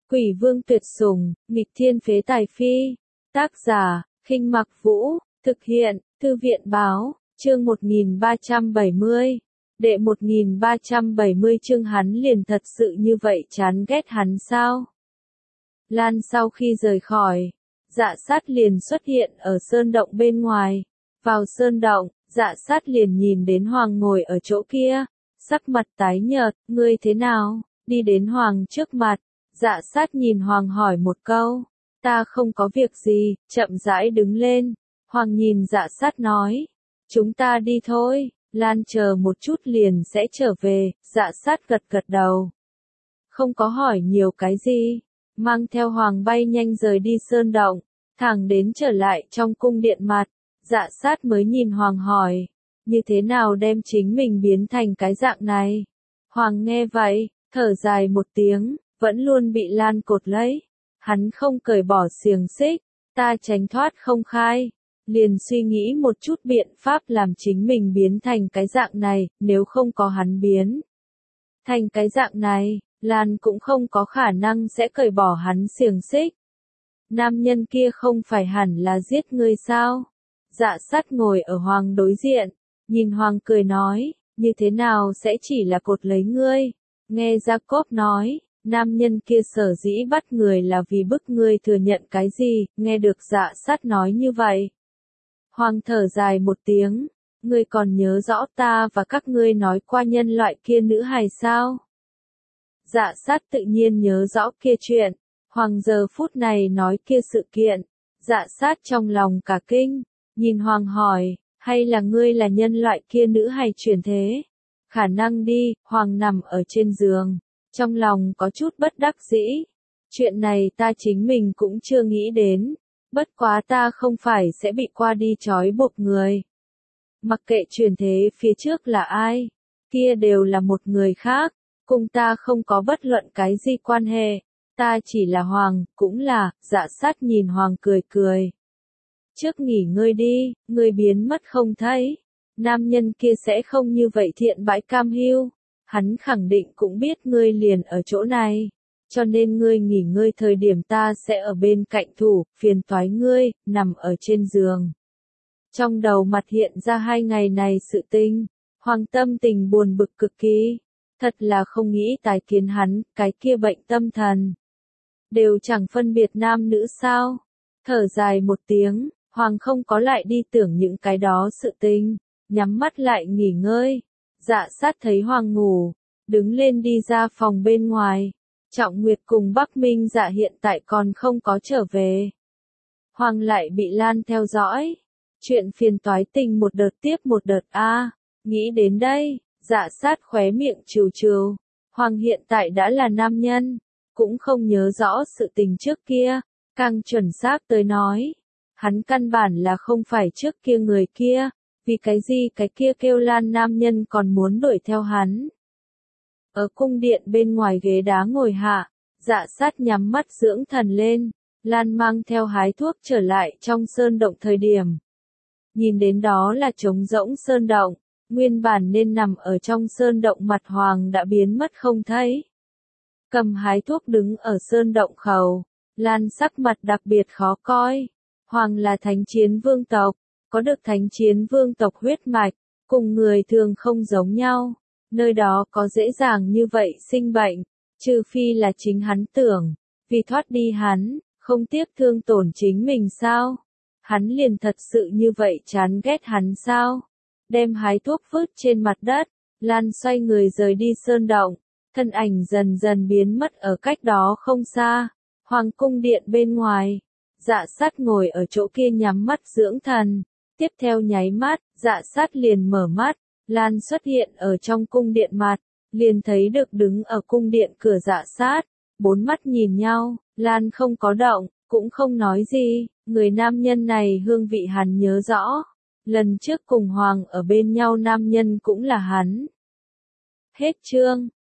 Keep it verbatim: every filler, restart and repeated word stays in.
Quỷ vương tuyệt sủng, nghịch thiên phế tài phi. Tác giả, Khinh Mặc Vũ, thực hiện, Thư viện Báo, chương một nghìn ba trăm bảy mươi. Đệ một nghìn ba trăm bảy mươi chương hắn liền thật sự như vậy chán ghét hắn sao? Lan sau khi rời khỏi, Dạ Sát liền xuất hiện ở sơn động bên ngoài. Vào sơn động, Dạ Sát liền nhìn đến Hoàng ngồi ở chỗ kia, sắc mặt tái nhợt, ngươi thế nào? Đi đến Hoàng trước mặt, Dạ Sát nhìn Hoàng hỏi một câu, ta không có việc gì, chậm rãi đứng lên. Hoàng nhìn Dạ Sát nói, chúng ta đi thôi, Lan chờ một chút liền sẽ trở về. Dạ Sát gật gật đầu, không có hỏi nhiều cái gì, mang theo Hoàng bay nhanh rời đi sơn động, thẳng đến trở lại trong cung điện mặt. Dạ Sát mới nhìn Hoàng hỏi, như thế nào đem chính mình biến thành cái dạng này? Hoàng nghe vậy, thở dài một tiếng, vẫn luôn bị Lan cột lấy. Hắn không cởi bỏ xiềng xích, ta tránh thoát không khai. Liền suy nghĩ một chút biện pháp làm chính mình biến thành cái dạng này, nếu không có hắn biến thành cái dạng này, Lan cũng không có khả năng sẽ cởi bỏ hắn xiềng xích. Nam nhân kia không phải hẳn là giết ngươi sao? Dạ Sát ngồi ở Hoàng đối diện, nhìn Hoàng cười nói, như thế nào sẽ chỉ là cột lấy ngươi? Nghe Jacob nói, nam nhân kia sở dĩ bắt người là vì bức ngươi thừa nhận cái gì? Nghe được Dạ Sát nói như vậy, Hoàng thở dài một tiếng, ngươi còn nhớ rõ ta và các ngươi nói qua nhân loại kia nữ hài sao? Dạ Sát tự nhiên nhớ rõ kia chuyện. Hoàng giờ phút này nói kia sự kiện, Dạ Sát trong lòng cả kinh, nhìn Hoàng hỏi, hay là ngươi là nhân loại kia nữ hài chuyển thế? Khả năng đi. Hoàng nằm ở trên giường, trong lòng có chút bất đắc dĩ. Chuyện này ta chính mình cũng chưa nghĩ đến, bất quá ta không phải sẽ bị qua đi trói buộc người. Mặc kệ chuyển thế phía trước là ai, kia đều là một người khác, cùng ta không có bất luận cái gì quan hệ. Ta chỉ là Hoàng, cũng là. Dạ Sát nhìn Hoàng cười cười. Trước nghỉ ngơi đi, ngươi biến mất không thấy. Nam nhân kia sẽ không như vậy thiện bãi cam hiu. Hắn khẳng định cũng biết ngươi liền ở chỗ này. Cho nên ngươi nghỉ ngơi thời điểm ta sẽ ở bên cạnh thủ, phiền toái ngươi, nằm ở trên giường. Trong đầu mặt hiện ra hai ngày này sự tình. Hoàng tâm tình buồn bực cực kỳ. Thật là không nghĩ tái kiến hắn, cái kia bệnh tâm thần. Đều chẳng phân biệt nam nữ sao? Thở dài một tiếng, Hoàng không có lại đi tưởng những cái đó sự tình, nhắm mắt lại nghỉ ngơi. Dạ Sát thấy Hoàng ngủ, đứng lên đi ra phòng bên ngoài. Trọng Nguyệt cùng Bắc Minh Dạ hiện tại còn không có trở về. Hoàng lại bị Lan theo dõi. Chuyện phiền toái tình một đợt tiếp một đợt a. À, nghĩ đến đây, Dạ Sát khóe miệng trừ trừ. Hoàng hiện tại đã là nam nhân, cũng không nhớ rõ sự tình trước kia, càng chuẩn xác tới nói, hắn căn bản là không phải trước kia người kia, vì cái gì cái kia kêu Lan nam nhân còn muốn đuổi theo hắn. Ở cung điện bên ngoài ghế đá ngồi hạ, Dạ Sát nhắm mắt dưỡng thần lên, Lan mang theo hái thuốc trở lại trong sơn động thời điểm. Nhìn đến đó là trống rỗng sơn động, nguyên bản nên nằm ở trong sơn động mặt Hoàng đã biến mất không thấy. Cầm hái thuốc đứng ở sơn động khẩu, Lan sắc mặt đặc biệt khó coi. Hoàng là thánh chiến vương tộc, có được thánh chiến vương tộc huyết mạch, cùng người thường không giống nhau. Nơi đó có dễ dàng như vậy sinh bệnh, trừ phi là chính hắn tưởng, vì thoát đi hắn, không tiếc thương tổn chính mình sao? Hắn liền thật sự như vậy chán ghét hắn sao? Đem hái thuốc vứt trên mặt đất, Lan xoay người rời đi sơn động. Thân ảnh dần dần biến mất ở cách đó không xa, Hoàng cung điện bên ngoài. Dạ Sát ngồi ở chỗ kia nhắm mắt dưỡng thần, tiếp theo nháy mắt, Dạ Sát liền mở mắt, Lan xuất hiện ở trong cung điện mặt, liền thấy được đứng ở cung điện cửa Dạ Sát, bốn mắt nhìn nhau, Lan không có động, cũng không nói gì, người nam nhân này hương vị hắn nhớ rõ, lần trước cùng Hoàng ở bên nhau nam nhân cũng là hắn. Hết chương.